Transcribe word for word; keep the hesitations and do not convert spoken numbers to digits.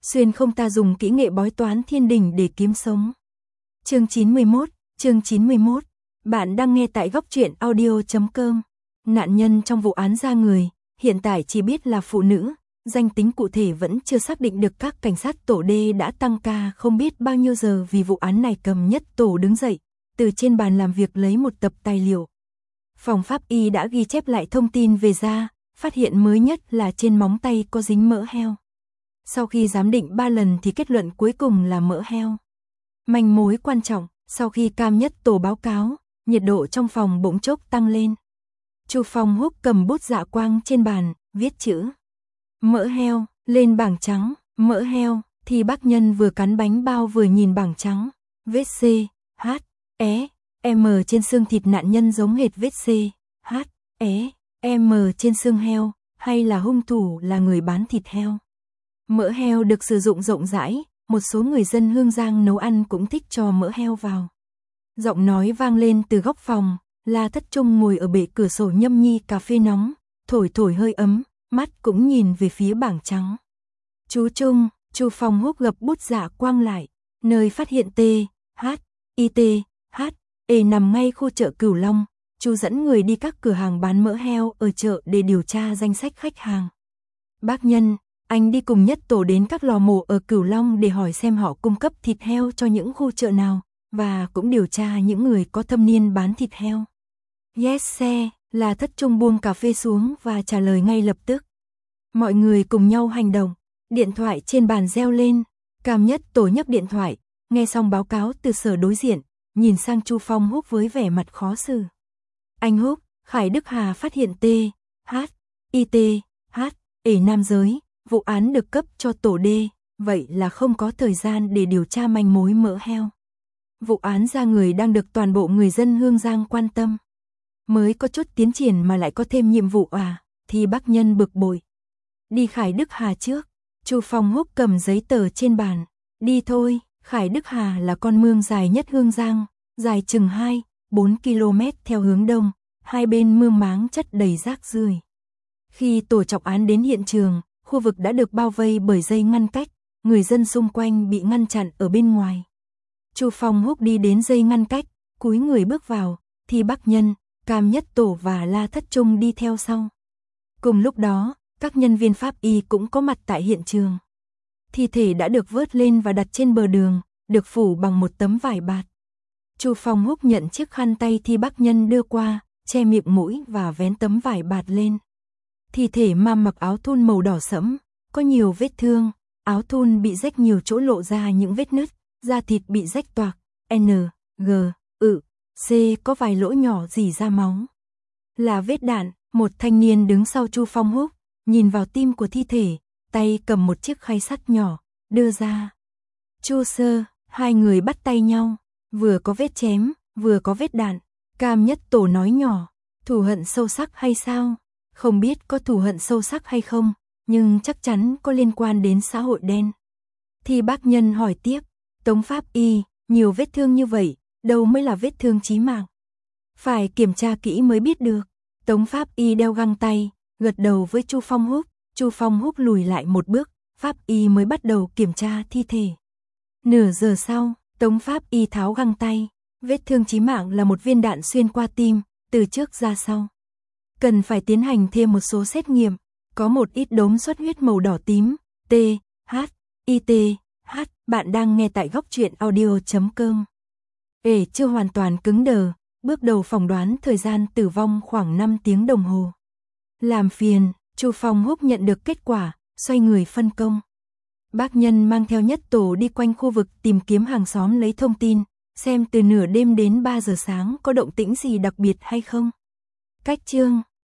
xuyên không ta dùng kỹ nghệ bói toán thiên đình để kiếm sống. Chương chín mươi mốt, chương chín mươi mốt. Bạn đang nghe tại góc truyện audio chấm com. Nạn nhân trong vụ án ra người, hiện tại chỉ biết là phụ nữ, danh tính cụ thể vẫn chưa xác định được. Các cảnh sát tổ D đã tăng ca không biết bao nhiêu giờ vì vụ án này. Cầm Nhất Tổ đứng dậy, từ trên bàn làm việc lấy một tập tài liệu. Phòng pháp y đã ghi chép lại thông tin về da, phát hiện mới nhất là trên móng tay có dính mỡ heo. Sau khi giám định ba lần thì kết luận cuối cùng là mỡ heo. Manh mối quan trọng, sau khi Cam Nhất Tổ báo cáo, nhiệt độ trong phòng bỗng chốc tăng lên. Chu Phong Húc cầm bút dạ quang trên bàn, viết chữ mỡ heo lên bảng trắng. Mỡ heo. Thì bác Nhân vừa cắn bánh bao vừa nhìn bảng trắng. Vết C, H, E, M trên xương thịt nạn nhân giống hệt vết C, H, E, M trên xương heo, hay là hung thủ là người bán thịt heo. Mỡ heo được sử dụng rộng rãi, một số người dân Hương Giang nấu ăn cũng thích cho mỡ heo vào. Giọng nói vang lên từ góc phòng, La Thất Trung ngồi ở bệ cửa sổ nhâm nhi cà phê nóng, thổi thổi hơi ấm, mắt cũng nhìn về phía bảng trắng. Chú Trung, Chu Phong Húc gập bút dạ quang lại, nơi phát hiện T, H, I T, H, E nằm ngay khu chợ Cửu Long. Chu dẫn người đi các cửa hàng bán mỡ heo ở chợ để điều tra danh sách khách hàng. Bác Nhân, anh đi cùng Nhất Tổ đến các lò mổ ở Cửu Long để hỏi xem họ cung cấp thịt heo cho những khu chợ nào, và cũng điều tra những người có thâm niên bán thịt heo. Yes sir, là Thất Trung buông cà phê xuống và trả lời ngay lập tức. Mọi người cùng nhau hành động, điện thoại trên bàn reo lên. Cam Nhất Tổ nhấc điện thoại, nghe xong báo cáo từ sở đối diện, nhìn sang Chu Phong Húc với vẻ mặt khó xử. Anh Húc, Khải Đức Hà phát hiện T, H, I T, H, E nam giới, vụ án được cấp cho tổ D, vậy là không có thời gian để điều tra manh mối mỡ heo. Vụ án ra người đang được toàn bộ người dân Hương Giang quan tâm. Mới có chút tiến triển mà lại có thêm nhiệm vụ à, thì bác Nhân bực bội. Đi Khải Đức Hà trước. Chu Phong Húc cầm giấy tờ trên bàn. Đi thôi, Khải Đức Hà là con mương dài nhất Hương Giang, dài chừng hai, bốn ki lô mét theo hướng đông, hai bên mương máng chất đầy rác rưởi. Khi tổ trọng án đến hiện trường, khu vực đã được bao vây bởi dây ngăn cách, người dân xung quanh bị ngăn chặn ở bên ngoài. Chu Phong Húc đi đến dây ngăn cách, cúi người bước vào, thì bác Nhân, Cam Nhất Tổ và La Thất Trung đi theo sau. Cùng lúc đó, các nhân viên pháp y cũng có mặt tại hiện trường. Thi thể đã được vớt lên và đặt trên bờ đường, được phủ bằng một tấm vải bạt. Chu Phong Húc nhận chiếc khăn tay Thi bác Nhân đưa qua, che miệng mũi và vén tấm vải bạt lên. Thi thể mam mặc áo thun màu đỏ sẫm, có nhiều vết thương, áo thun bị rách nhiều chỗ lộ ra những vết nứt, da thịt bị rách toạc, N, G, ự, C có vài lỗ nhỏ rỉ ra máu. Là vết đạn. Một thanh niên đứng sau Chu Phong Húc, nhìn vào tim của thi thể, tay cầm một chiếc khay sắt nhỏ, đưa ra. Chu sơ, hai người bắt tay nhau, vừa có vết chém, vừa có vết đạn. Cam Nhất Tổ nói nhỏ, thù hận sâu sắc hay sao? Không biết có thù hận sâu sắc hay không, nhưng chắc chắn có liên quan đến xã hội đen. Thì bác Nhân hỏi tiếp, Tống pháp y, nhiều vết thương như vậy, đâu mới là vết thương chí mạng? Phải kiểm tra kỹ mới biết được. Tống pháp y đeo găng tay, gật đầu với Chu Phong Húc. Chu Phong Húc lùi lại một bước, pháp y mới bắt đầu kiểm tra thi thể. Nửa giờ sau, Tống pháp y tháo găng tay. Vết thương chí mạng là một viên đạn xuyên qua tim, từ trước ra sau. Cần phải tiến hành thêm một số xét nghiệm, có một ít đốm xuất huyết màu đỏ tím. T, H, I T, H. Bạn đang nghe tại góc truyện audio chấm com. Ể chưa hoàn toàn cứng đờ, bước đầu phỏng đoán thời gian tử vong khoảng năm tiếng đồng hồ. Làm phiền, Chu Phong Húc nhận được kết quả, xoay người phân công. Bác Nhân mang theo Nhất Tổ đi quanh khu vực tìm kiếm hàng xóm lấy thông tin, xem từ nửa đêm đến ba giờ sáng có động tĩnh gì đặc biệt hay không. Cách chương